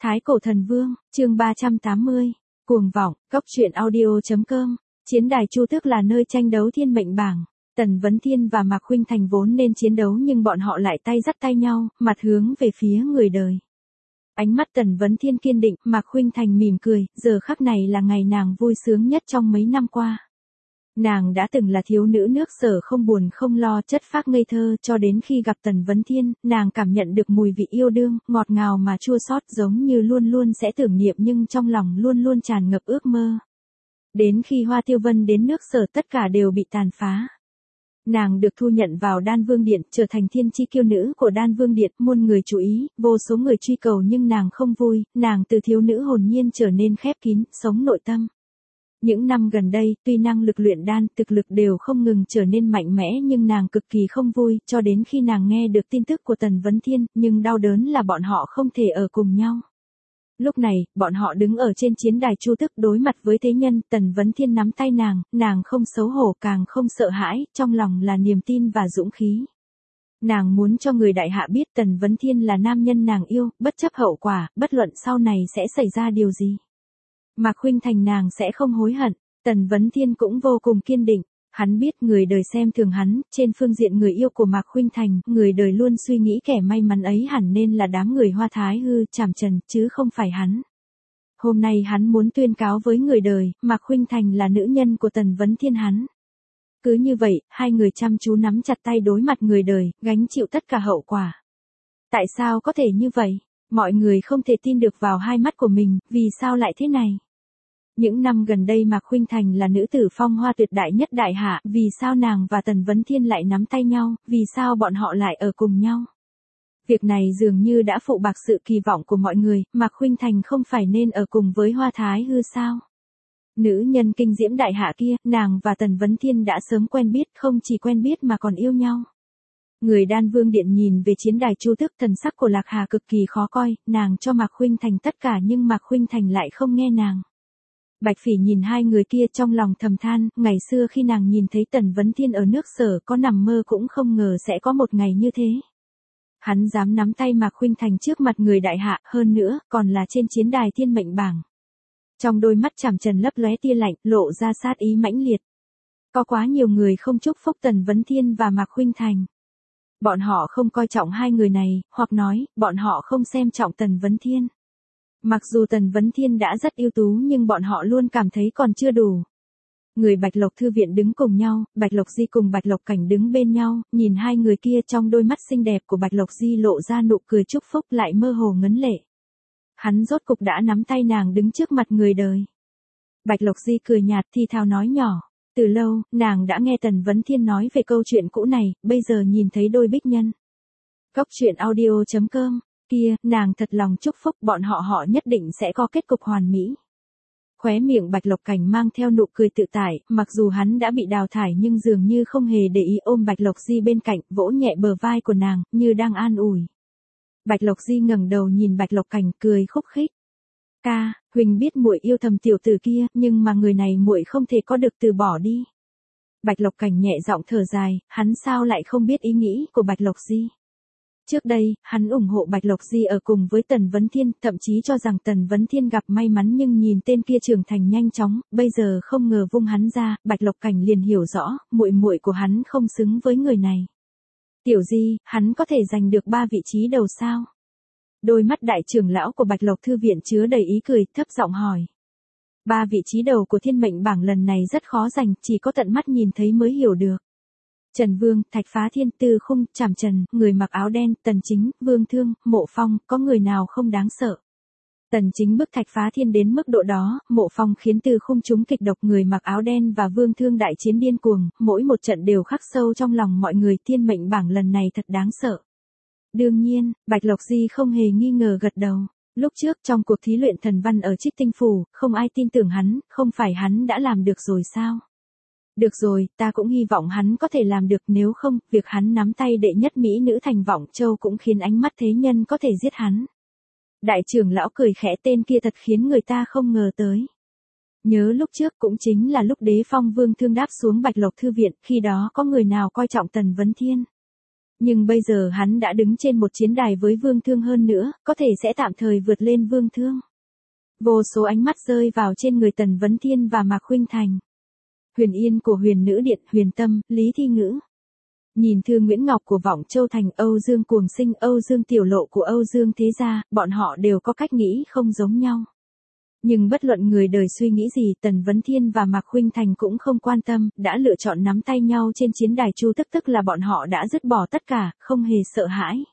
Thái Cổ Thần Vương, chương 380, cuồng vọng, cốc truyện audio.com, chiến đài Chu Tước là nơi tranh đấu thiên mệnh bảng. Tần Vấn Thiên và Mạc Khuynh Thành vốn nên chiến đấu nhưng bọn họ lại tay dắt tay nhau, mặt hướng về phía người đời. Ánh mắt Tần Vấn Thiên kiên định, Mạc Khuynh Thành mỉm cười, giờ khắc này là ngày nàng vui sướng nhất trong mấy năm qua. Nàng đã từng là thiếu nữ nước Sở không buồn không lo chất phác ngây thơ cho đến khi gặp Tần Vấn Thiên, nàng cảm nhận được mùi vị yêu đương, ngọt ngào mà chua xót giống như luôn luôn sẽ tưởng niệm nhưng trong lòng luôn luôn tràn ngập ước mơ. Đến khi Hoa Tiêu Vân đến nước Sở tất cả đều bị tàn phá. Nàng được thu nhận vào Đan Vương Điện, trở thành thiên chi kiêu nữ của Đan Vương Điện, muôn người chú ý, vô số người truy cầu nhưng nàng không vui, nàng từ thiếu nữ hồn nhiên trở nên khép kín, sống nội tâm. Những năm gần đây, tuy năng lực luyện đan, thực lực đều không ngừng trở nên mạnh mẽ nhưng nàng cực kỳ không vui, cho đến khi nàng nghe được tin tức của Tần Vấn Thiên, nhưng đau đớn là bọn họ không thể ở cùng nhau. Lúc này, bọn họ đứng ở trên chiến đài Chu Tước đối mặt với thế nhân, Tần Vấn Thiên nắm tay nàng không xấu hổ càng không sợ hãi, trong lòng là niềm tin và dũng khí. Nàng muốn cho người đại hạ biết Tần Vấn Thiên là nam nhân nàng yêu, bất chấp hậu quả, bất luận sau này sẽ xảy ra điều gì. Mạc Khuynh Thành nàng sẽ không hối hận, Tần Vấn Thiên cũng vô cùng kiên định. Hắn biết người đời xem thường hắn, trên phương diện người yêu của Mạc Khuynh Thành, người đời luôn suy nghĩ kẻ may mắn ấy hẳn nên là đám người Hoa Thái Hư, Trảm Trần, chứ không phải hắn. Hôm nay hắn muốn tuyên cáo với người đời, Mạc Khuynh Thành là nữ nhân của Tần Vấn Thiên hắn. Cứ như vậy, hai người chăm chú nắm chặt tay đối mặt người đời, gánh chịu tất cả hậu quả. Tại sao có thể như vậy? Mọi người không thể tin được vào hai mắt của mình, vì sao lại thế này? Những năm gần đây Mạc Khuynh Thành là nữ tử phong hoa tuyệt đại nhất đại hạ, vì sao nàng và Tần Vấn Thiên lại nắm tay nhau, vì sao bọn họ lại ở cùng nhau? Việc này dường như đã phụ bạc sự kỳ vọng của mọi người, Mạc Khuynh Thành không phải nên ở cùng với Hoa Thái Hư sao? Nữ nhân kinh diễm đại hạ kia, nàng và Tần Vấn Thiên đã sớm quen biết, không chỉ quen biết mà còn yêu nhau. Người Đan Vương Điện nhìn về chiến đài Chu Tước, thần sắc của Lạc Hà cực kỳ khó coi, nàng cho Mạc Khuynh Thành tất cả nhưng Mạc Khuynh Thành lại không nghe nàng. Bạch Phỉ nhìn hai người kia trong lòng thầm than, ngày xưa khi nàng nhìn thấy Tần Vấn Thiên ở nước Sở có nằm mơ cũng không ngờ sẽ có một ngày như thế. Hắn dám nắm tay Mạc Khuynh Thành trước mặt người đại hạ, hơn nữa, còn là trên chiến đài thiên mệnh bảng. Trong đôi mắt Trảm Trần lấp lóe tia lạnh, lộ ra sát ý mãnh liệt. Có quá nhiều người không chúc phúc Tần Vấn Thiên và Mạc Khuynh Thành. Bọn họ không coi trọng hai người này, hoặc nói, bọn họ không xem trọng Tần Vấn Thiên. Mặc dù Tần Vấn Thiên đã rất ưu tú nhưng bọn họ luôn cảm thấy còn chưa đủ. Người Bạch Lộc Thư Viện đứng cùng nhau, Bạch Lộc Di cùng Bạch Lộc Cảnh đứng bên nhau, nhìn hai người kia trong đôi mắt xinh đẹp của Bạch Lộc Di lộ ra nụ cười chúc phúc lại mơ hồ ngấn lệ. Hắn rốt cục đã nắm tay nàng đứng trước mặt người đời. Bạch Lộc Di cười nhạt thì thào nói nhỏ. Từ lâu, nàng đã nghe Tần Vấn Thiên nói về câu chuyện cũ này, bây giờ nhìn thấy đôi bích nhân. Cốc truyện audio.com, kia, nàng thật lòng chúc phúc bọn họ nhất định sẽ có kết cục hoàn mỹ. Khóe miệng Bạch Lộc Cảnh mang theo nụ cười tự tại, mặc dù hắn đã bị đào thải nhưng dường như không hề để ý ôm Bạch Lộc Di bên cạnh, vỗ nhẹ bờ vai của nàng, như đang an ủi. Bạch Lộc Di ngẩng đầu nhìn Bạch Lộc Cảnh cười khúc khích. Ca, Huỳnh biết muội yêu thầm tiểu tử kia, nhưng mà người này muội không thể có được từ bỏ đi. Bạch Lộc Cảnh nhẹ giọng thở dài, hắn sao lại không biết ý nghĩ của Bạch Lộc Di. Trước đây, hắn ủng hộ Bạch Lộc Di ở cùng với Tần Vấn Thiên, thậm chí cho rằng Tần Vấn Thiên gặp may mắn nhưng nhìn tên kia trưởng thành nhanh chóng, bây giờ không ngờ vung hắn ra, Bạch Lộc Cảnh liền hiểu rõ, muội của hắn không xứng với người này. Tiểu Di, hắn có thể giành được 3 vị trí đầu sao? Đôi mắt đại trưởng lão của Bạch Lộc Thư Viện chứa đầy ý cười, thấp giọng hỏi. 3 vị trí đầu của thiên mệnh bảng lần này rất khó giành, chỉ có tận mắt nhìn thấy mới hiểu được. Trần Vương, Thạch Phá Thiên, Tư Khung, Trảm Trần, người mặc áo đen, Tần Chính, Vương Thương, Mộ Phong, có người nào không đáng sợ. Tần Chính bức Thạch Phá Thiên đến mức độ đó, Mộ Phong khiến Tư Khung trúng kịch độc, người mặc áo đen và Vương Thương đại chiến điên cuồng, mỗi một trận đều khắc sâu trong lòng mọi người, thiên mệnh bảng lần này thật đáng sợ. Đương nhiên, Bạch Lộc Di không hề nghi ngờ gật đầu. Lúc trước trong cuộc thí luyện thần văn ở Trích Tinh Phủ, không ai tin tưởng hắn, không phải hắn đã làm được rồi sao? Được rồi, ta cũng hy vọng hắn có thể làm được, nếu không, việc hắn nắm tay đệ nhất mỹ nữ thành Vọng Châu cũng khiến ánh mắt thế nhân có thể giết hắn. Đại trưởng lão cười khẽ, tên kia thật khiến người ta không ngờ tới. Nhớ lúc trước cũng chính là lúc Đế Phong Vương Thương đáp xuống Bạch Lộc Thư Viện, khi đó có người nào coi trọng Tần Vấn Thiên. Nhưng bây giờ hắn đã đứng trên một chiến đài với Vương Thương hơn nữa, có thể sẽ tạm thời vượt lên Vương Thương. Vô số ánh mắt rơi vào trên người Tần Vấn Thiên và Mạc Khuynh Thành. Huyền Yên của Huyền Nữ Điện, Huyền Tâm, Lý Thi Ngữ. Nhìn Thư Nguyễn Ngọc của Vọng Châu Thành, Âu Dương Cuồng Sinh, Âu Dương Tiểu Lộ của Âu Dương Thế Gia, bọn họ đều có cách nghĩ không giống nhau. Nhưng bất luận người đời suy nghĩ gì, Tần Vấn Thiên và Mạc Khuynh Thành cũng không quan tâm, đã lựa chọn nắm tay nhau trên chiến đài Chu tức là bọn họ đã dứt bỏ tất cả, không hề sợ hãi.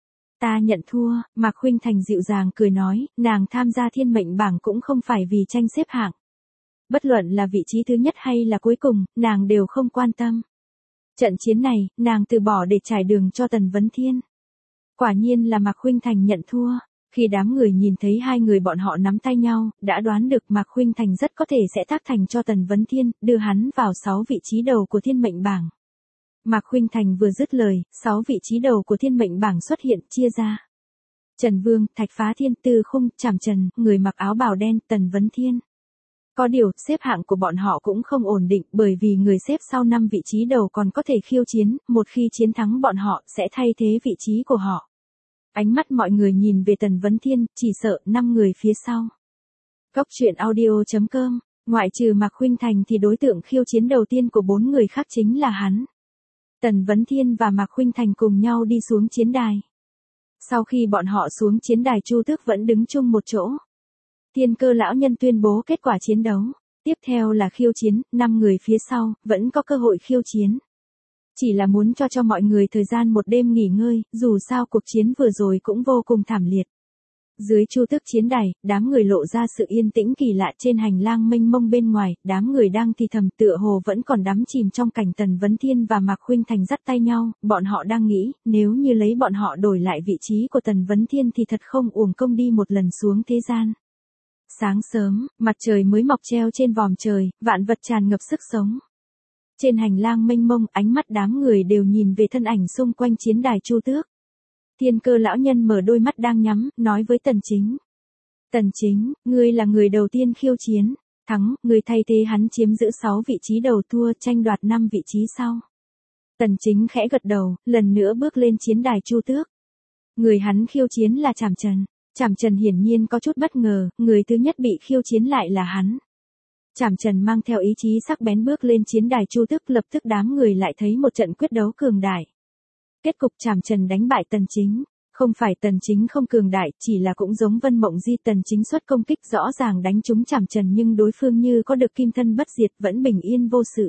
Ta nhận thua, Mạc Khuynh Thành dịu dàng cười nói, nàng tham gia thiên mệnh bảng cũng không phải vì tranh xếp hạng. Bất luận là vị trí thứ nhất hay là cuối cùng, nàng đều không quan tâm. Trận chiến này, nàng từ bỏ để trải đường cho Tần Vấn Thiên. Quả nhiên là Mạc Khuynh Thành nhận thua. Khi đám người nhìn thấy hai người bọn họ nắm tay nhau, đã đoán được Mạc Khuynh Thành rất có thể sẽ tác thành cho Tần Vấn Thiên, đưa hắn vào 6 vị trí đầu của thiên mệnh bảng. Mạc Khuynh Thành vừa dứt lời, 6 vị trí đầu của thiên mệnh bảng xuất hiện, chia ra. Trần Vương, Thạch Phá Thiên, Tư Khung, Trảm Trần, người mặc áo bào đen, Tần Vấn Thiên. Có điều, xếp hạng của bọn họ cũng không ổn định, bởi vì người xếp sau 5 vị trí đầu còn có thể khiêu chiến, một khi chiến thắng bọn họ sẽ thay thế vị trí của họ. Ánh mắt mọi người nhìn về Tần Vấn Thiên, chỉ sợ 5 người phía sau. Góc truyện audio.com, ngoại trừ Mạc Khuynh Thành thì đối tượng khiêu chiến đầu tiên của 4 người khác chính là hắn. Tần Vấn Thiên và Mạc Khuynh Thành cùng nhau đi xuống chiến đài. Sau khi bọn họ xuống chiến đài, Chu Tước vẫn đứng chung một chỗ. Thiên Cơ lão nhân tuyên bố kết quả chiến đấu. Tiếp theo là khiêu chiến, 5 người phía sau, vẫn có cơ hội khiêu chiến. Chỉ là muốn cho mọi người thời gian một đêm nghỉ ngơi, dù sao cuộc chiến vừa rồi cũng vô cùng thảm liệt. Dưới Chu Tước chiến đài, đám người lộ ra sự yên tĩnh kỳ lạ. Trên hành lang mênh mông bên ngoài, đám người đang thì thầm, tựa hồ vẫn còn đắm chìm trong cảnh Tần Vấn Thiên và Mạc Khuynh Thành dắt tay nhau. Bọn họ đang nghĩ, nếu như lấy bọn họ đổi lại vị trí của Tần Vấn Thiên thì thật không uổng công đi một lần xuống thế gian. Sáng sớm, mặt trời mới mọc treo trên vòm trời, vạn vật tràn ngập sức sống. Trên hành lang mênh mông, ánh mắt đám người đều nhìn về thân ảnh xung quanh chiến đài Chu Tước. Thiên Cơ lão nhân mở đôi mắt đang nhắm, nói với Tần Chính. Tần Chính, ngươi là người đầu tiên khiêu chiến. Thắng, ngươi thay thế hắn chiếm giữ 6 vị trí đầu, thua, tranh đoạt 5 vị trí sau. Tần Chính khẽ gật đầu, lần nữa bước lên chiến đài Chu Tước. Người hắn khiêu chiến là Trảm Trần. Trảm Trần hiển nhiên có chút bất ngờ, người thứ nhất bị khiêu chiến lại là hắn. Trảm Trần mang theo ý chí sắc bén bước lên chiến đài Chu Tước, lập tức đám người lại thấy một trận quyết đấu cường đại. Kết cục Trảm Trần đánh bại Tần Chính. Không phải Tần Chính không cường đại, chỉ là cũng giống Vân Mộng Di, Tần Chính xuất công kích rõ ràng đánh trúng Trảm Trần nhưng đối phương như có được kim thân bất diệt, vẫn bình yên vô sự.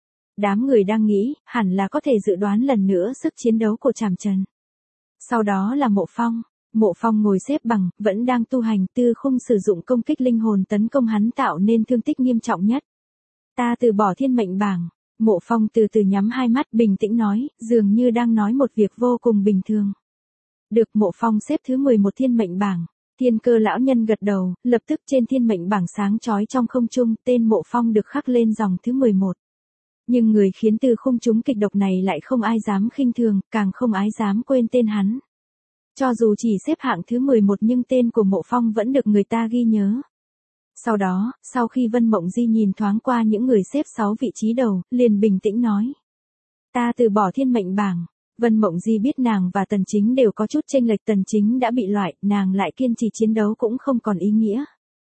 Đám người đang nghĩ, hẳn là có thể dự đoán lần nữa sức chiến đấu của Trảm Trần. Sau đó là Mộ Phong. Mộ Phong ngồi xếp bằng, vẫn đang tu hành, Tư Khung sử dụng công kích linh hồn tấn công hắn, tạo nên thương tích nghiêm trọng nhất. Ta từ bỏ thiên mệnh bảng. Mộ Phong từ từ nhắm hai mắt, bình tĩnh nói, dường như đang nói một việc vô cùng bình thường. Được, Mộ Phong xếp thứ 11 thiên mệnh bảng. Thiên Cơ lão nhân gật đầu, lập tức trên thiên mệnh bảng sáng chói trong không trung, tên Mộ Phong được khắc lên dòng thứ 11. Nhưng người khiến Tư Khung trúng kịch độc này lại không ai dám khinh thường, càng không ai dám quên tên hắn. Cho dù chỉ xếp hạng thứ 11 nhưng tên của Mộ Phong vẫn được người ta ghi nhớ. Sau đó, sau khi Vân Mộng Di nhìn thoáng qua những người xếp 6 vị trí đầu, liền bình tĩnh nói. Ta từ bỏ thiên mệnh bảng. Vân Mộng Di biết nàng và Tần Chính đều có chút chênh lệch, Tần Chính đã bị loại, nàng lại kiên trì chiến đấu cũng không còn ý nghĩa.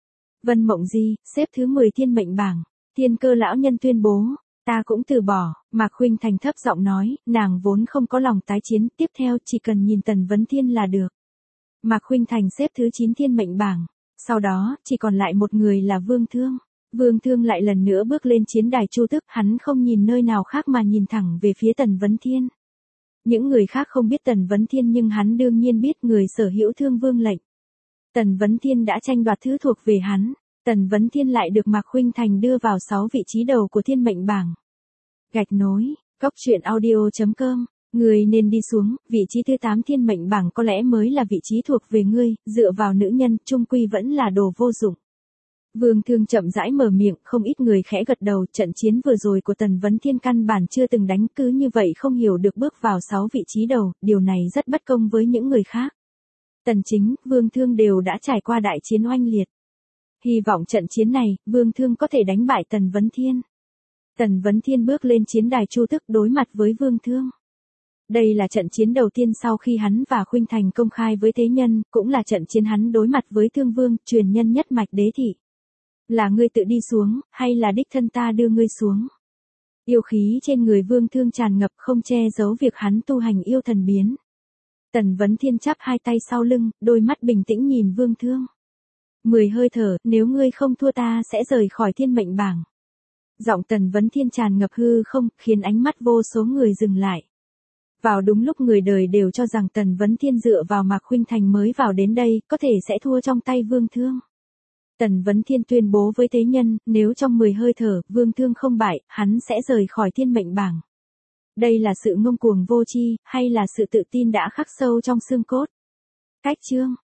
Vân Mộng Di, xếp thứ 10 thiên mệnh bảng. Thiên Cơ lão nhân tuyên bố. Ta cũng từ bỏ. Mạc Khuynh Thành thấp giọng nói, nàng vốn không có lòng tái chiến, tiếp theo chỉ cần nhìn Tần Vấn Thiên là được. Mạc Khuynh Thành xếp thứ 9 thiên mệnh bảng. Sau đó, chỉ còn lại một người là Vương Thương. Vương Thương lại lần nữa bước lên chiến đài Chu Tước, hắn không nhìn nơi nào khác mà nhìn thẳng về phía Tần Vấn Thiên. Những người khác không biết Tần Vấn Thiên nhưng hắn đương nhiên biết người sở hữu Thương Vương lệnh. Tần Vấn Thiên đã tranh đoạt thứ thuộc về hắn. Tần Vấn Thiên lại được Mạc Khuynh Thành đưa vào 6 vị trí đầu của thiên mệnh bảng. Gạch nối, góc truyện audio.com, ngươi nên đi xuống, vị trí thứ 8 thiên mệnh bảng có lẽ mới là vị trí thuộc về ngươi, dựa vào nữ nhân, chung quy vẫn là đồ vô dụng. Vương Thương chậm rãi mở miệng, không ít người khẽ gật đầu, trận chiến vừa rồi của Tần Vấn Thiên căn bản chưa từng đánh, cứ như vậy không hiểu được bước vào 6 vị trí đầu, điều này rất bất công với những người khác. Tần Chính, Vương Thương đều đã trải qua đại chiến oanh liệt. Hy vọng trận chiến này, Vương Thương có thể đánh bại Tần Vấn Thiên. Tần Vấn Thiên bước lên chiến đài Chu Tước đối mặt với Vương Thương. Đây là trận chiến đầu tiên sau khi hắn và Khuynh Thành công khai với thế nhân, cũng là trận chiến hắn đối mặt với Thương Vương, truyền nhân nhất mạch đế thị. Là ngươi tự đi xuống, hay là đích thân ta đưa ngươi xuống? Yêu khí trên người Vương Thương tràn ngập không che giấu việc hắn tu hành yêu thần biến. Tần Vấn Thiên chắp hai tay sau lưng, đôi mắt bình tĩnh nhìn Vương Thương. 10 hơi thở, nếu ngươi không thua ta sẽ rời khỏi thiên mệnh bảng. Giọng Tần Vấn Thiên tràn ngập hư không, khiến ánh mắt vô số người dừng lại. Vào đúng lúc người đời đều cho rằng Tần Vấn Thiên dựa vào Mạc Khuynh Thành mới vào đến đây, có thể sẽ thua trong tay Vương Thương. Tần Vấn Thiên tuyên bố với thế nhân, nếu trong 10 hơi thở, Vương Thương không bại, hắn sẽ rời khỏi thiên mệnh bảng. Đây là sự ngông cuồng vô tri, hay là sự tự tin đã khắc sâu trong xương cốt? Cách chương